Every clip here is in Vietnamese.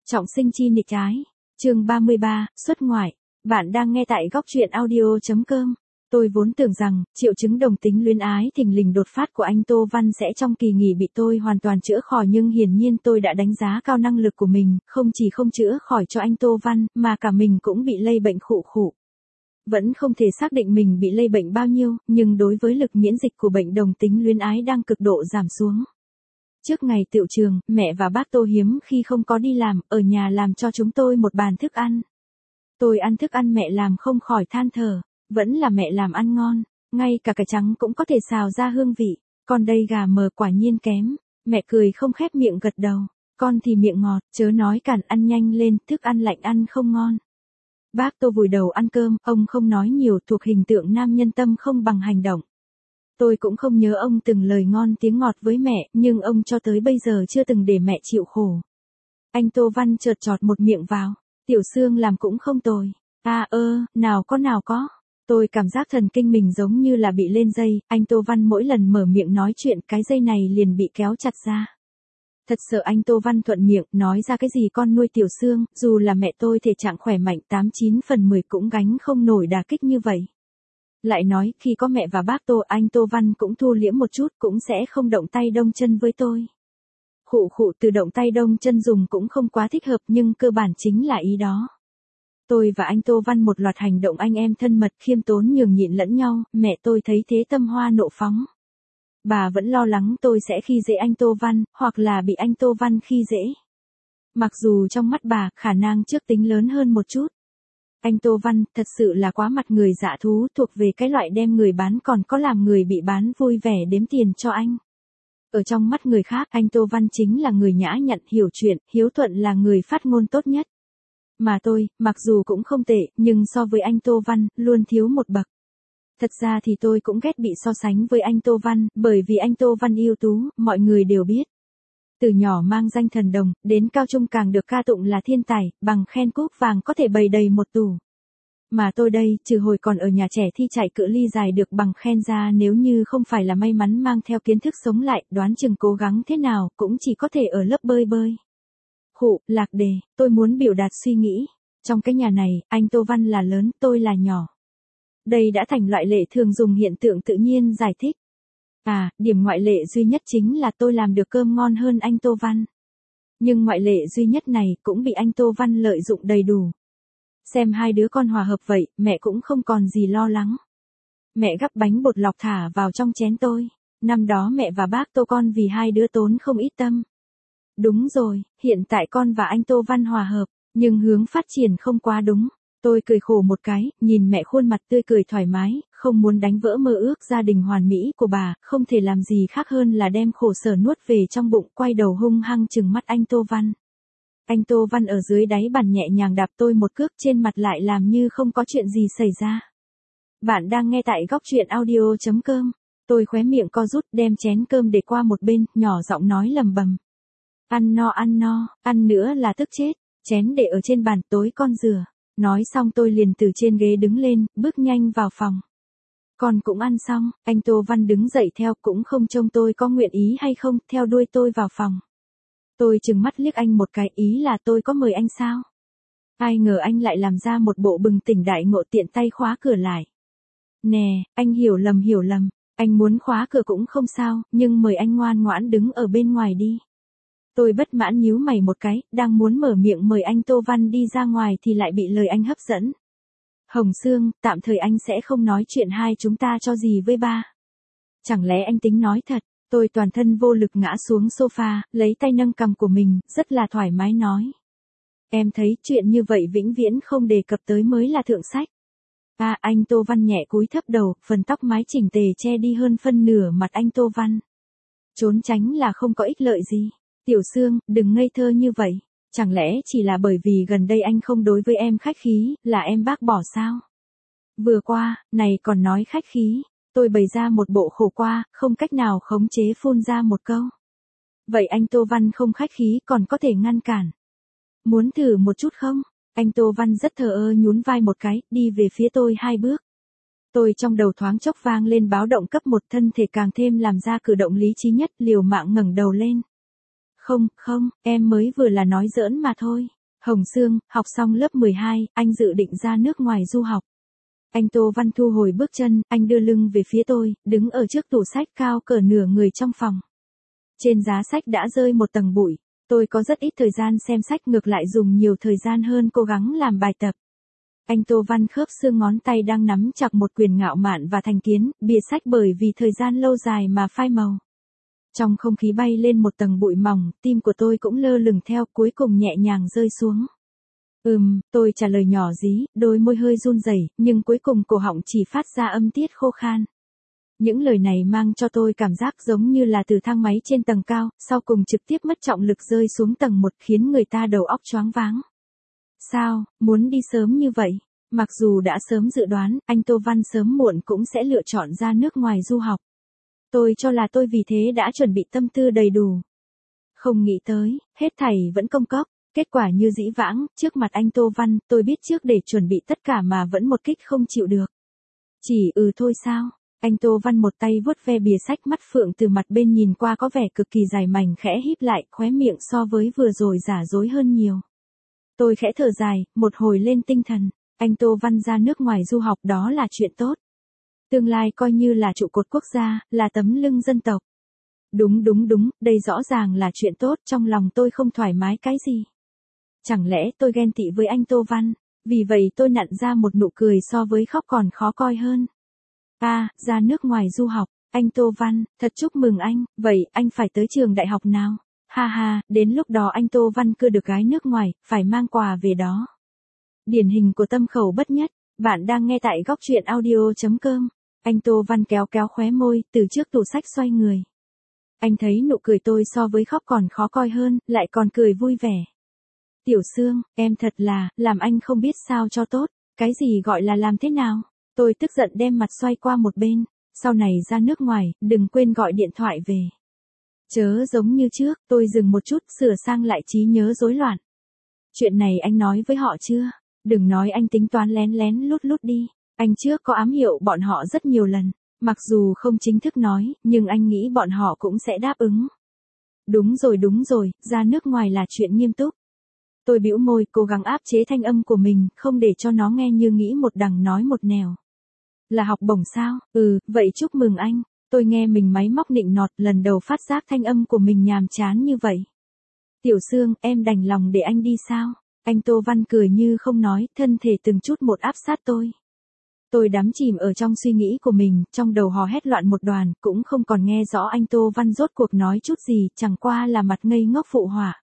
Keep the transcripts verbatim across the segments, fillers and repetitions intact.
Trọng sinh chi nghịch ái. Chương ba mươi ba, xuất ngoại. Bạn đang nghe tại góc truyện audio chấm com. Tôi vốn tưởng rằng, triệu chứng đồng tính luyến ái thình lình đột phát của anh Tô Văn sẽ trong kỳ nghỉ bị tôi hoàn toàn chữa khỏi, nhưng hiển nhiên tôi đã đánh giá cao năng lực của mình, không chỉ không chữa khỏi cho anh Tô Văn, mà cả mình cũng bị lây bệnh khụ khụ. Vẫn không thể xác định mình bị lây bệnh bao nhiêu, nhưng đối với lực miễn dịch của bệnh đồng tính luyến ái đang cực độ giảm xuống. Trước ngày tựu trường, mẹ và bác Tô hiếm khi không có đi làm, ở nhà làm cho chúng tôi một bàn thức ăn. Tôi ăn thức ăn mẹ làm không khỏi than thở, vẫn là mẹ làm ăn ngon, ngay cả cải trắng cũng có thể xào ra hương vị, còn đây gà mờ quả nhiên kém. Mẹ cười không khép miệng gật đầu, con thì miệng ngọt, chớ nói cản, ăn nhanh lên, thức ăn lạnh ăn không ngon. Bác Tô vùi đầu ăn cơm, ông không nói nhiều, thuộc hình tượng nam nhân tâm không bằng hành động. Tôi cũng không nhớ ông từng lời ngon tiếng ngọt với mẹ, nhưng ông cho tới bây giờ chưa từng để mẹ chịu khổ. Anh Tô Văn chợt chọt một miệng vào, tiểu Sương làm cũng không tồi. À ơ, nào có nào có. Tôi cảm giác thần kinh mình giống như là bị lên dây, anh Tô Văn mỗi lần mở miệng nói chuyện cái dây này liền bị kéo chặt ra. Thật sợ anh Tô Văn thuận miệng, nói ra cái gì con nuôi tiểu Sương, dù là mẹ tôi thể trạng khỏe mạnh tám chín phần mười cũng gánh không nổi đả kích như vậy. Lại nói, khi có mẹ và bác Tô, anh Tô Văn cũng thu liễm một chút, cũng sẽ không động tay động chân với tôi. Khụ khụ từ động tay động chân dùng cũng không quá thích hợp, nhưng cơ bản chính là ý đó. Tôi và anh Tô Văn một loạt hành động anh em thân mật, khiêm tốn nhường nhịn lẫn nhau, mẹ tôi thấy thế tâm hoa nộ phóng. Bà vẫn lo lắng tôi sẽ khi dễ anh Tô Văn, hoặc là bị anh Tô Văn khi dễ. Mặc dù trong mắt bà, khả năng trước tính lớn hơn một chút. Anh Tô Văn thật sự là quá mặt người dạ thú, thuộc về cái loại đem người bán còn có làm người bị bán vui vẻ đếm tiền cho anh. Ở trong mắt người khác, anh Tô Văn chính là người nhã nhặn, hiểu chuyện, hiếu thuận, là người phát ngôn tốt nhất. Mà tôi, mặc dù cũng không tệ, nhưng so với anh Tô Văn, luôn thiếu một bậc. Thật ra thì tôi cũng ghét bị so sánh với anh Tô Văn, bởi vì anh Tô Văn ưu tú, mọi người đều biết. Từ nhỏ mang danh thần đồng, đến cao trung càng được ca tụng là thiên tài, bằng khen cúp vàng có thể bày đầy một tủ. Mà tôi đây, trừ hồi còn ở nhà trẻ thi chạy cự ly dài được bằng khen ra, nếu như không phải là may mắn mang theo kiến thức sống lại, đoán chừng cố gắng thế nào, cũng chỉ có thể ở lớp bơi bơi. Khụ, lạc đề, tôi muốn biểu đạt suy nghĩ. Trong cái nhà này, anh Tô Văn là lớn, tôi là nhỏ. Đây đã thành loại lệ thường dùng hiện tượng tự nhiên giải thích. À, điểm ngoại lệ duy nhất chính là tôi làm được cơm ngon hơn anh Tô Văn. Nhưng ngoại lệ duy nhất này cũng bị anh Tô Văn lợi dụng đầy đủ. Xem hai đứa con hòa hợp vậy, mẹ cũng không còn gì lo lắng. Mẹ gắp bánh bột lọc thả vào trong chén tôi. Năm đó mẹ và bác Tô con vì hai đứa tốn không ít tâm. Đúng rồi, hiện tại con và anh Tô Văn hòa hợp, nhưng hướng phát triển không quá đúng. Tôi cười khổ một cái, nhìn mẹ khuôn mặt tươi cười thoải mái, không muốn đánh vỡ mơ ước gia đình hoàn mỹ của bà, không thể làm gì khác hơn là đem khổ sở nuốt về trong bụng, quay đầu hung hăng trừng mắt anh Tô Văn. Anh Tô Văn ở dưới đáy bàn nhẹ nhàng đạp tôi một cước trên mặt, lại làm như không có chuyện gì xảy ra. Bạn đang nghe tại góc truyện audio chấm com. Tôi khóe miệng co rút, đem chén cơm để qua một bên, nhỏ giọng nói lầm bầm. Ăn no ăn no, ăn nữa là tức chết, chén để ở trên bàn, tối con rửa. Nói xong tôi liền từ trên ghế đứng lên, bước nhanh vào phòng. Con cũng ăn xong, anh Tô Văn đứng dậy theo, cũng không trông tôi có nguyện ý hay không, theo đuôi tôi vào phòng. Tôi trừng mắt liếc anh một cái, ý là tôi có mời anh sao? Ai ngờ anh lại làm ra một bộ bừng tỉnh đại ngộ, tiện tay khóa cửa lại. Nè, anh hiểu lầm hiểu lầm, anh muốn khóa cửa cũng không sao, nhưng mời anh ngoan ngoãn đứng ở bên ngoài đi. Tôi bất mãn nhíu mày một cái, đang muốn mở miệng mời anh Tô Văn đi ra ngoài thì lại bị lời anh hấp dẫn. Hồng Sương, tạm thời anh sẽ không nói chuyện hai chúng ta cho gì với ba. Chẳng lẽ anh tính nói thật? Tôi toàn thân vô lực ngã xuống sofa, lấy tay nâng cằm của mình, rất là thoải mái nói. Em thấy chuyện như vậy vĩnh viễn không đề cập tới mới là thượng sách. À, anh Tô Văn nhẹ cúi thấp đầu, phần tóc mái chỉnh tề che đi hơn phân nửa mặt anh Tô Văn. Trốn tránh là không có ích lợi gì. Tiểu Sương, đừng ngây thơ như vậy. Chẳng lẽ chỉ là bởi vì gần đây anh không đối với em khách khí, là em bác bỏ sao? Vừa qua, này còn nói khách khí. Tôi bày ra một bộ khổ qua, không cách nào khống chế phun ra một câu. Vậy anh Tô Văn không khách khí còn có thể ngăn cản. Muốn thử một chút không? Anh Tô Văn rất thờ ơ nhún vai một cái, đi về phía tôi hai bước. Tôi trong đầu thoáng chốc vang lên báo động cấp một, thân thể càng thêm làm ra cử động lý trí nhất, liều mạng ngẩng đầu lên. Không, không, em mới vừa là nói giỡn mà thôi. Hồng Sương, học xong lớp mười hai, anh dự định ra nước ngoài du học. Anh Tô Văn thu hồi bước chân, anh đưa lưng về phía tôi, đứng ở trước tủ sách cao cỡ nửa người trong phòng. Trên giá sách đã rơi một tầng bụi, tôi có rất ít thời gian xem sách, ngược lại dùng nhiều thời gian hơn cố gắng làm bài tập. Anh Tô Văn khớp xương ngón tay đang nắm chặt một quyển Ngạo Mạn và Thành Kiến, bìa sách bởi vì thời gian lâu dài mà phai màu. Trong không khí bay lên một tầng bụi mỏng, tim của tôi cũng lơ lửng theo, cuối cùng nhẹ nhàng rơi xuống. Ừm, tôi trả lời nhỏ dí, đôi môi hơi run rẩy, nhưng cuối cùng cổ họng chỉ phát ra âm tiết khô khan. Những lời này mang cho tôi cảm giác giống như là từ thang máy trên tầng cao, sau cùng trực tiếp mất trọng lực rơi xuống tầng một, khiến người ta đầu óc choáng váng. Sao, muốn đi sớm như vậy? Mặc dù đã sớm dự đoán, anh Tô Văn sớm muộn cũng sẽ lựa chọn ra nước ngoài du học. Tôi cho là tôi vì thế đã chuẩn bị tâm tư đầy đủ. Không nghĩ tới, hết thảy vẫn công cốc, kết quả như dĩ vãng, trước mặt anh Tô Văn, tôi biết trước để chuẩn bị tất cả mà vẫn một kích không chịu được. Chỉ ừ thôi sao? Anh Tô Văn một tay vuốt ve bìa sách, mắt phượng từ mặt bên nhìn qua có vẻ cực kỳ dài mảnh, khẽ híp lại, khóe miệng so với vừa rồi giả dối hơn nhiều. Tôi khẽ thở dài, một hồi lên tinh thần, anh Tô Văn ra nước ngoài du học đó là chuyện tốt. Tương lai coi như là trụ cột quốc gia, là tấm lưng dân tộc. Đúng đúng đúng, đây rõ ràng là chuyện tốt, trong lòng tôi không thoải mái cái gì. Chẳng lẽ tôi ghen tị với anh Tô Văn, vì vậy tôi nặn ra một nụ cười so với khóc còn khó coi hơn. À, ra nước ngoài du học, anh Tô Văn, thật chúc mừng anh, vậy anh phải tới trường đại học nào? Ha ha, đến lúc đó anh Tô Văn cưa được gái nước ngoài, phải mang quà về đó. Điển hình của tâm khẩu bất nhất, bạn đang nghe tại góc truyện audio chấm com. Anh Tô Văn kéo kéo khóe môi, từ trước tủ sách xoay người. Anh thấy nụ cười tôi so với khóc còn khó coi hơn, lại còn cười vui vẻ. Tiểu Sương, em thật là, làm anh không biết sao cho tốt, cái gì gọi là làm thế nào? Tôi tức giận đem mặt xoay qua một bên, sau này ra nước ngoài, đừng quên gọi điện thoại về. Chớ giống như trước, tôi dừng một chút, sửa sang lại trí nhớ rối loạn. Chuyện này anh nói với họ chưa? Đừng nói anh tính toán lén lén lút lút đi, anh trước có ám hiệu bọn họ rất nhiều lần, mặc dù không chính thức nói, nhưng anh nghĩ bọn họ cũng sẽ đáp ứng. Đúng rồi đúng rồi, ra nước ngoài là chuyện nghiêm túc. Tôi bĩu môi, cố gắng áp chế thanh âm của mình, không để cho nó nghe như nghĩ một đằng nói một nẻo. Là học bổng sao? Ừ, vậy chúc mừng anh. Tôi nghe mình máy móc nịnh nọt, lần đầu phát giác thanh âm của mình nhàm chán như vậy. Tiểu Sương, em đành lòng để anh đi sao? Anh Tô Văn cười như không nói, thân thể từng chút một áp sát tôi. Tôi đắm chìm ở trong suy nghĩ của mình, trong đầu hò hét loạn một đoàn, cũng không còn nghe rõ anh Tô Văn rốt cuộc nói chút gì, chẳng qua là mặt ngây ngốc phụ họa.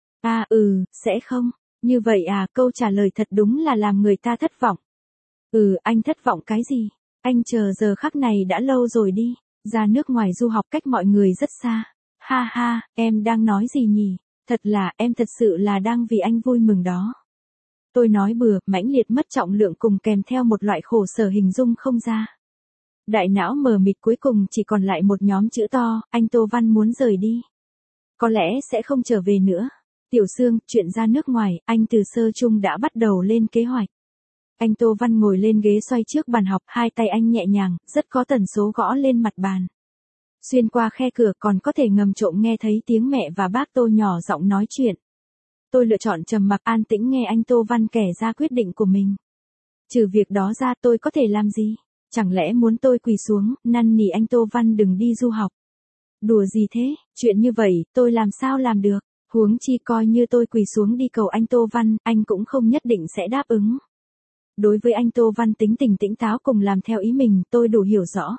À ừ, sẽ không. Như vậy à, câu trả lời thật đúng là làm người ta thất vọng. Ừ, anh thất vọng cái gì? Anh chờ giờ khắc này đã lâu rồi đi. Ra nước ngoài du học cách mọi người rất xa. Ha ha, em đang nói gì nhỉ? Thật là, em thật sự là đang vì anh vui mừng đó. Tôi nói bừa, mãnh liệt mất trọng lượng cùng kèm theo một loại khổ sở hình dung không ra. Đại não mờ mịt, cuối cùng chỉ còn lại một nhóm chữ to, anh Tô Văn muốn rời đi. Có lẽ sẽ không trở về nữa. Tiểu Sương, chuyện ra nước ngoài, anh từ sơ chung đã bắt đầu lên kế hoạch. Anh Tô Văn ngồi lên ghế xoay trước bàn học, hai tay anh nhẹ nhàng, rất có tần số gõ lên mặt bàn. Xuyên qua khe cửa còn có thể ngầm trộm nghe thấy tiếng mẹ và bác Tô nhỏ giọng nói chuyện. Tôi lựa chọn trầm mặc an tĩnh nghe anh Tô Văn kể ra quyết định của mình. Trừ việc đó ra tôi có thể làm gì? Chẳng lẽ muốn tôi quỳ xuống, năn nỉ anh Tô Văn đừng đi du học? Đùa gì thế, chuyện như vậy, tôi làm sao làm được? Huống chi coi như tôi quỳ xuống đi cầu anh Tô Văn, anh cũng không nhất định sẽ đáp ứng. Đối với anh Tô Văn tính tình tĩnh táo cùng làm theo ý mình, tôi đủ hiểu rõ.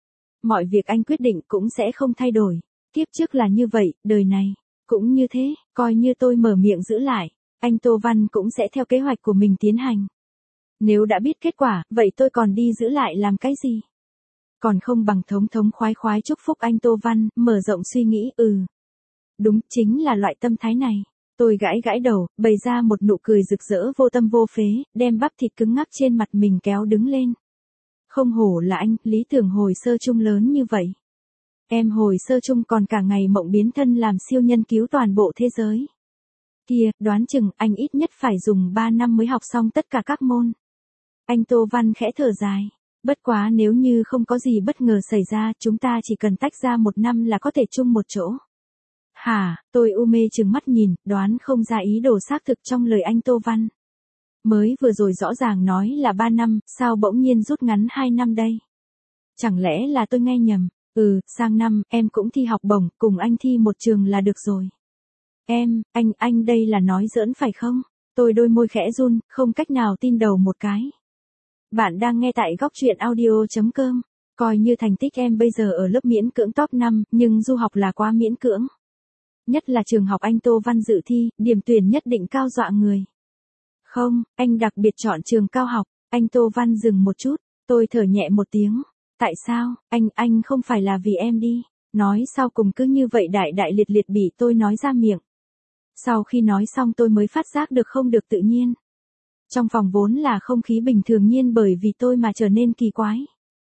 Mọi việc anh quyết định cũng sẽ không thay đổi. Kiếp trước là như vậy, đời này cũng như thế, coi như tôi mở miệng giữ lại, anh Tô Văn cũng sẽ theo kế hoạch của mình tiến hành. Nếu đã biết kết quả, vậy tôi còn đi giữ lại làm cái gì? Còn không bằng thống thống khoái khoái chúc phúc anh Tô Văn, mở rộng suy nghĩ, ừ. Đúng, chính là loại tâm thái này. Tôi gãi gãi đầu, bày ra một nụ cười rực rỡ vô tâm vô phế, đem bắp thịt cứng ngắc trên mặt mình kéo đứng lên. Không hổ là anh, lý tưởng hồi sơ chung lớn như vậy. Em hồi sơ chung còn cả ngày mộng biến thân làm siêu nhân cứu toàn bộ thế giới. Kìa, đoán chừng anh ít nhất phải dùng ba năm mới học xong tất cả các môn. Anh Tô Văn khẽ thở dài. Bất quá nếu như không có gì bất ngờ xảy ra, chúng ta chỉ cần tách ra một năm là có thể chung một chỗ. Hả, tôi u mê trừng mắt nhìn, đoán không ra ý đồ xác thực trong lời anh Tô Văn. Mới vừa rồi rõ ràng nói là ba năm, sao bỗng nhiên rút ngắn hai năm đây? Chẳng lẽ là tôi nghe nhầm? Ừ, sang năm, em cũng thi học bổng, cùng anh thi một trường là được rồi. Em, anh, anh đây là nói giỡn phải không? Tôi đôi môi khẽ run, không cách nào tin đầu một cái. Bạn đang nghe tại góc truyện audio.com. Coi như thành tích em bây giờ ở lớp miễn cưỡng top năm, nhưng du học là quá miễn cưỡng. Nhất là trường học anh Tô Văn dự thi, điểm tuyển nhất định cao dọa người. Không, anh đặc biệt chọn trường cao học, anh Tô Văn dừng một chút, tôi thở nhẹ một tiếng. Tại sao, anh, anh không phải là vì em đi. Nói sau cùng cứ như vậy đại đại liệt liệt bị tôi nói ra miệng. Sau khi nói xong tôi mới phát giác được không được tự nhiên. Trong phòng vốn là không khí bình thường nhiên bởi vì tôi mà trở nên kỳ quái.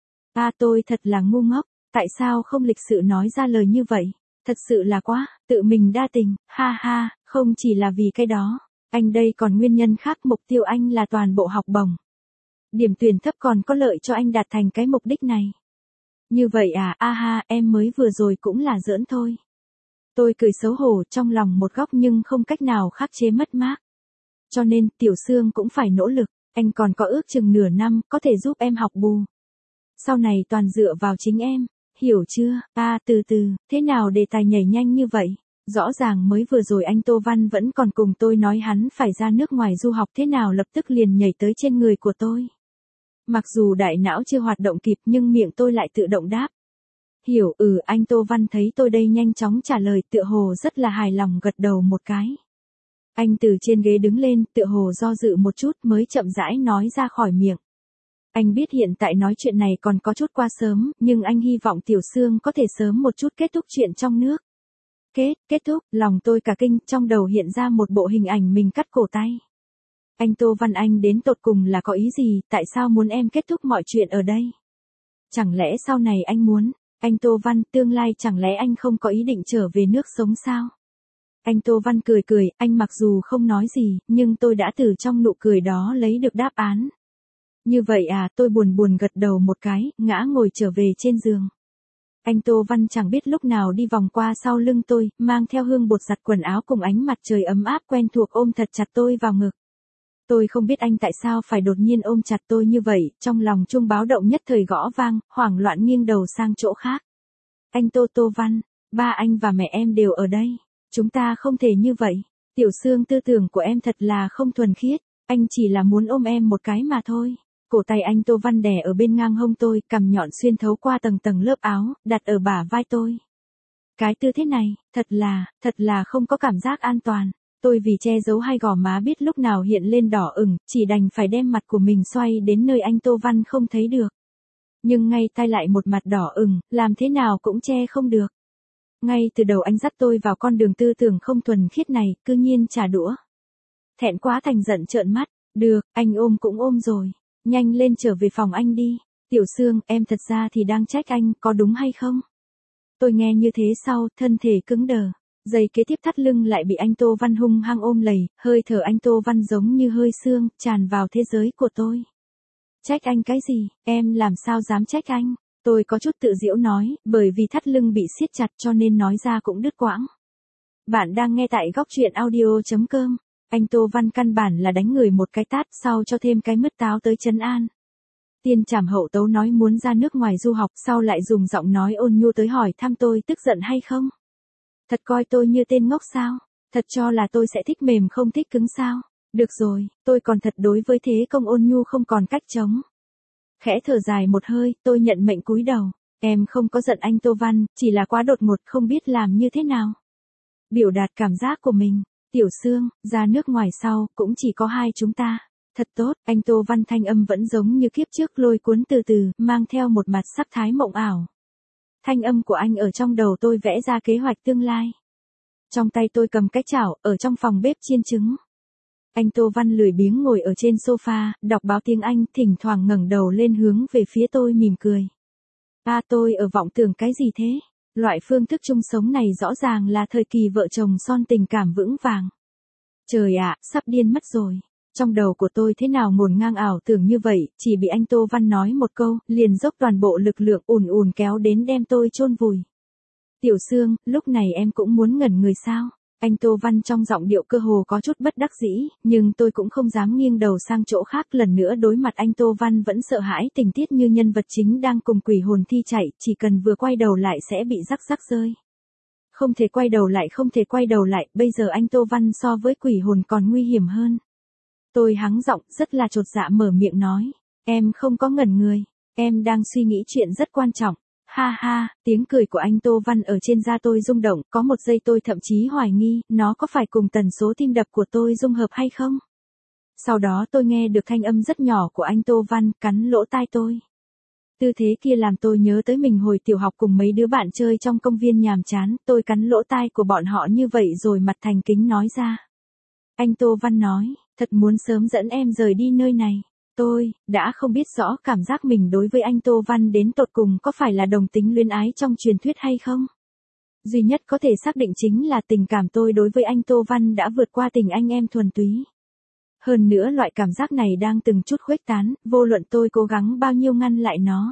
À tôi thật là ngu ngốc, tại sao không lịch sự nói ra lời như vậy? Thật sự là quá, tự mình đa tình, ha ha, không chỉ là vì cái đó. Anh đây còn nguyên nhân khác, mục tiêu anh là toàn bộ học bổng. Điểm tuyển thấp còn có lợi cho anh đạt thành cái mục đích này. Như vậy à, a ha, em mới vừa rồi cũng là giỡn thôi. Tôi cười xấu hổ trong lòng một góc nhưng không cách nào khắc chế mất mát. Cho nên, Tiểu Sương cũng phải nỗ lực, anh còn có ước chừng nửa năm, có thể giúp em học bù. Sau này toàn dựa vào chính em, hiểu chưa? À, từ từ, thế nào đề tài nhảy nhanh như vậy? Rõ ràng mới vừa rồi anh Tô Văn vẫn còn cùng tôi nói hắn phải ra nước ngoài du học, thế nào lập tức liền nhảy tới trên người của tôi. Mặc dù đại não chưa hoạt động kịp nhưng miệng tôi lại tự động đáp. Hiểu, ừ, anh Tô Văn thấy tôi đây nhanh chóng trả lời, tựa hồ rất là hài lòng gật đầu một cái. Anh từ trên ghế đứng lên, tựa hồ do dự một chút mới chậm rãi nói ra khỏi miệng. Anh biết hiện tại nói chuyện này còn có chút quá sớm, nhưng anh hy vọng Tiểu Sương có thể sớm một chút kết thúc chuyện trong nước. Kết, kết thúc, lòng tôi cả kinh, trong đầu hiện ra một bộ hình ảnh mình cắt cổ tay. Anh Tô Văn, anh đến tột cùng là có ý gì, tại sao muốn em kết thúc mọi chuyện ở đây? Chẳng lẽ sau này anh muốn, anh Tô Văn, tương lai chẳng lẽ anh không có ý định trở về nước sống sao? Anh Tô Văn cười cười, anh mặc dù không nói gì, nhưng tôi đã từ trong nụ cười đó lấy được đáp án. Như vậy à, tôi buồn buồn gật đầu một cái, ngã ngồi trở về trên giường. Anh Tô Văn chẳng biết lúc nào đi vòng qua sau lưng tôi, mang theo hương bột giặt quần áo cùng ánh mặt trời ấm áp quen thuộc ôm thật chặt tôi vào ngực. Tôi không biết anh tại sao phải đột nhiên ôm chặt tôi như vậy, trong lòng chuông báo động nhất thời gõ vang, hoảng loạn nghiêng đầu sang chỗ khác. Anh Tô Tô Văn, ba anh và mẹ em đều ở đây, chúng ta không thể như vậy. Tiểu Sương, tư tưởng của em thật là không thuần khiết, anh chỉ là muốn ôm em một cái mà thôi. Cổ tay anh Tô Văn đè ở bên ngang hông tôi, cằm nhọn xuyên thấu qua tầng tầng lớp áo, đặt ở bả vai tôi. Cái tư thế này, thật là, thật là không có cảm giác an toàn. Tôi vì che giấu hai gò má biết lúc nào hiện lên đỏ ửng, chỉ đành phải đem mặt của mình xoay đến nơi anh Tô Văn không thấy được. Nhưng ngay tay lại một mặt đỏ ửng, làm thế nào cũng che không được. Ngay từ đầu anh dắt tôi vào con đường tư tưởng không thuần khiết này, cư nhiên trả đũa. Thẹn quá thành giận trợn mắt, được, anh ôm cũng ôm rồi. Nhanh lên trở về phòng anh đi. Tiểu Sương, em thật ra thì đang trách anh, có đúng hay không? Tôi nghe như thế sau, thân thể cứng đờ. Giây kế tiếp thắt lưng lại bị anh Tô Văn hung hăng ôm lầy, hơi thở anh Tô Văn giống như hơi sương, tràn vào thế giới của tôi. Trách anh cái gì, em làm sao dám trách anh? Tôi có chút tự giễu nói, bởi vì thắt lưng bị siết chặt cho nên nói ra cũng đứt quãng. Bạn đang nghe tại góc truyện audio.com. Anh Tô Văn căn bản là đánh người một cái tát, sau cho thêm cái mứt táo tới trấn an. Tiên trảm hậu tấu nói muốn ra nước ngoài du học, sau lại dùng giọng nói ôn nhu tới hỏi thăm tôi tức giận hay không. Thật coi tôi như tên ngốc sao? Thật cho là tôi sẽ thích mềm không thích cứng sao? Được rồi, tôi còn thật đối với thế công ôn nhu không còn cách chống. Khẽ thở dài một hơi, tôi nhận mệnh cúi đầu. Em không có giận anh Tô Văn, chỉ là quá đột ngột không biết làm như thế nào. Biểu đạt cảm giác của mình. Tiểu Sương, ra nước ngoài sau, cũng chỉ có hai chúng ta. Thật tốt, anh Tô Văn thanh âm vẫn giống như kiếp trước lôi cuốn từ từ, mang theo một mặt sắc thái mộng ảo. Thanh âm của anh ở trong đầu tôi vẽ ra kế hoạch tương lai. Trong tay tôi cầm cái chảo, ở trong phòng bếp chiên trứng. Anh Tô Văn lười biếng ngồi ở trên sofa, đọc báo tiếng Anh, thỉnh thoảng ngẩng đầu lên hướng về phía tôi mỉm cười. À, tôi ở vọng tưởng cái gì thế? Loại phương thức chung sống này rõ ràng là thời kỳ vợ chồng son tình cảm vững vàng. Trời ạ, sắp điên mất rồi. Trong đầu của tôi thế nào ngổn ngang ảo tưởng như vậy, chỉ bị anh Tô Văn nói một câu, liền dốc toàn bộ lực lượng ùn ùn kéo đến đem tôi chôn vùi. Tiểu Sương, lúc này em cũng muốn ngẩn người sao? Anh Tô Văn trong giọng điệu cơ hồ có chút bất đắc dĩ, nhưng tôi cũng không dám nghiêng đầu sang chỗ khác lần nữa đối mặt anh Tô Văn vẫn sợ hãi tình tiết như nhân vật chính đang cùng quỷ hồn thi chạy, chỉ cần vừa quay đầu lại sẽ bị rắc rắc rơi. Không thể quay đầu lại, không thể quay đầu lại, bây giờ anh Tô Văn so với quỷ hồn còn nguy hiểm hơn. Tôi hắng giọng, rất là chột dạ mở miệng nói, em không có ngẩn người, em đang suy nghĩ chuyện rất quan trọng. Ha ha, tiếng cười của anh Tô Văn ở trên da tôi rung động, có một giây tôi thậm chí hoài nghi, nó có phải cùng tần số tim đập của tôi dung hợp hay không? Sau đó tôi nghe được thanh âm rất nhỏ của anh Tô Văn, cắn lỗ tai tôi. Tư thế kia làm tôi nhớ tới mình hồi tiểu học cùng mấy đứa bạn chơi trong công viên nhàm chán, tôi cắn lỗ tai của bọn họ như vậy rồi mặt thành kính nói ra. Anh Tô Văn nói, thật muốn sớm dẫn em rời đi nơi này. Tôi, đã không biết rõ cảm giác mình đối với anh Tô Văn đến tột cùng có phải là đồng tính luyến ái trong truyền thuyết hay không? Duy nhất có thể xác định chính là tình cảm tôi đối với anh Tô Văn đã vượt qua tình anh em thuần túy. Hơn nữa loại cảm giác này đang từng chút khuếch tán, vô luận tôi cố gắng bao nhiêu ngăn lại nó.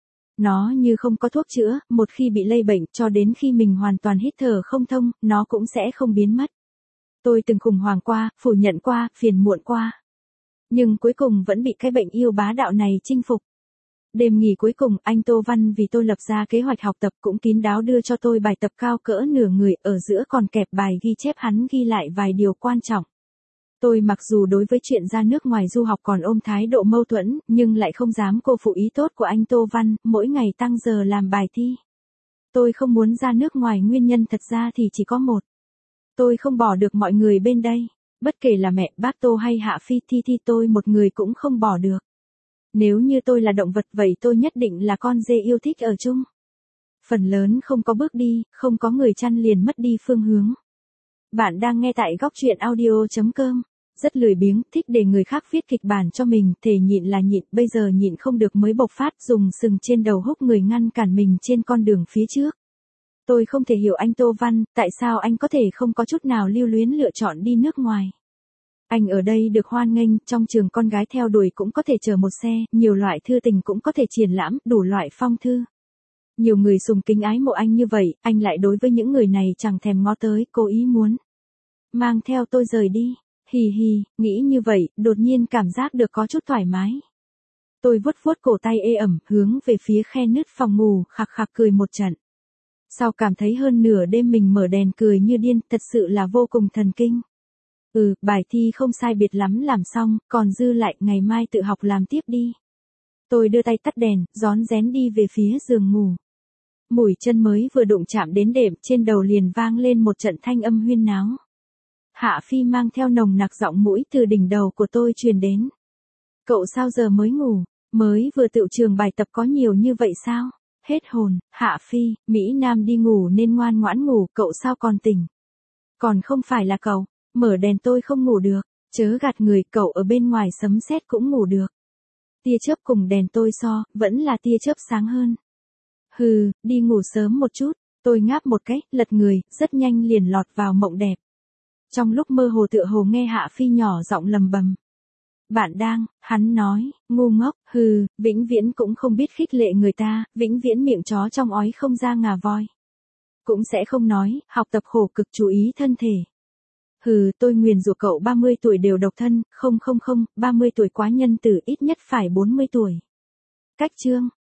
Nó như không có thuốc chữa, một khi bị lây bệnh cho đến khi mình hoàn toàn hít thở không thông, nó cũng sẽ không biến mất. Tôi từng khủng hoảng qua, phủ nhận qua, phiền muộn qua. Nhưng cuối cùng vẫn bị cái bệnh yêu bá đạo này chinh phục. Đêm nghỉ cuối cùng, anh Tô Văn vì tôi lập ra kế hoạch học tập cũng kín đáo đưa cho tôi bài tập cao cỡ nửa người, ở giữa còn kẹp bài ghi chép hắn ghi lại vài điều quan trọng. Tôi mặc dù đối với chuyện ra nước ngoài du học còn ôm thái độ mâu thuẫn, nhưng lại không dám cô phụ ý tốt của anh Tô Văn, mỗi ngày tăng giờ làm bài thi. Tôi không muốn ra nước ngoài nguyên nhân thật ra thì chỉ có một. Tôi không bỏ được mọi người bên đây. Bất kể là mẹ, bác Tô hay Hạ Phi Thi Thi tôi một người cũng không bỏ được. Nếu như tôi là động vật vậy tôi nhất định là con dê yêu thích ở chung. Phần lớn không có bước đi, không có người chăn liền mất đi phương hướng. Bạn đang nghe tại góc truyện audio chấm com. Rất lười biếng, thích để người khác viết kịch bản cho mình, thề nhịn là nhịn, bây giờ nhịn không được mới bộc phát, dùng sừng trên đầu húc người ngăn cản mình trên con đường phía trước. Tôi không thể hiểu anh Tô Văn, tại sao anh có thể không có chút nào lưu luyến lựa chọn đi nước ngoài. Anh ở đây được hoan nghênh, trong trường con gái theo đuổi cũng có thể chở một xe, nhiều loại thư tình cũng có thể triển lãm, đủ loại phong thư. Nhiều người sùng kính ái mộ anh như vậy, anh lại đối với những người này chẳng thèm ngó tới, cố ý muốn mang theo tôi rời đi. Hì hì, nghĩ như vậy, đột nhiên cảm giác được có chút thoải mái. Tôi vuốt vuốt cổ tay ê ẩm, hướng về phía khe nứt phòng ngủ, khạc khạc cười một trận. Sau cảm thấy hơn nửa đêm mình mở đèn cười như điên, thật sự là vô cùng thần kinh. Ừ, bài thi không sai biệt lắm làm xong, còn dư lại ngày mai tự học làm tiếp đi. Tôi đưa tay tắt đèn, rón rén đi về phía giường ngủ. Mũi chân mới vừa đụng chạm đến đệm, trên đầu liền vang lên một trận thanh âm huyên náo. Hạ Phi mang theo nồng nặc giọng mũi từ đỉnh đầu của tôi truyền đến. Cậu sao giờ mới ngủ, mới vừa tự trường bài tập có nhiều như vậy sao? Hết hồn, Hạ Phi, Mỹ Nam đi ngủ nên ngoan ngoãn ngủ, cậu sao còn tỉnh? Còn không phải là cậu, mở đèn tôi không ngủ được, chớ gạt người, cậu ở bên ngoài sấm sét cũng ngủ được. Tia chớp cùng đèn tôi so, vẫn là tia chớp sáng hơn. Hừ, đi ngủ sớm một chút, tôi ngáp một cái, lật người, rất nhanh liền lọt vào mộng đẹp. Trong lúc mơ hồ tựa hồ nghe Hạ Phi nhỏ giọng lầm bầm. Bạn đang, hắn nói, ngu ngốc, hừ, vĩnh viễn cũng không biết khích lệ người ta, vĩnh viễn miệng chó trong ói không ra ngà voi. Cũng sẽ không nói, học tập khổ cực chú ý thân thể. Hừ, tôi nguyền rủa cậu ba mươi tuổi đều độc thân, không không không, ba mươi tuổi quá nhân tử ít nhất phải bốn mươi tuổi. Cách chương.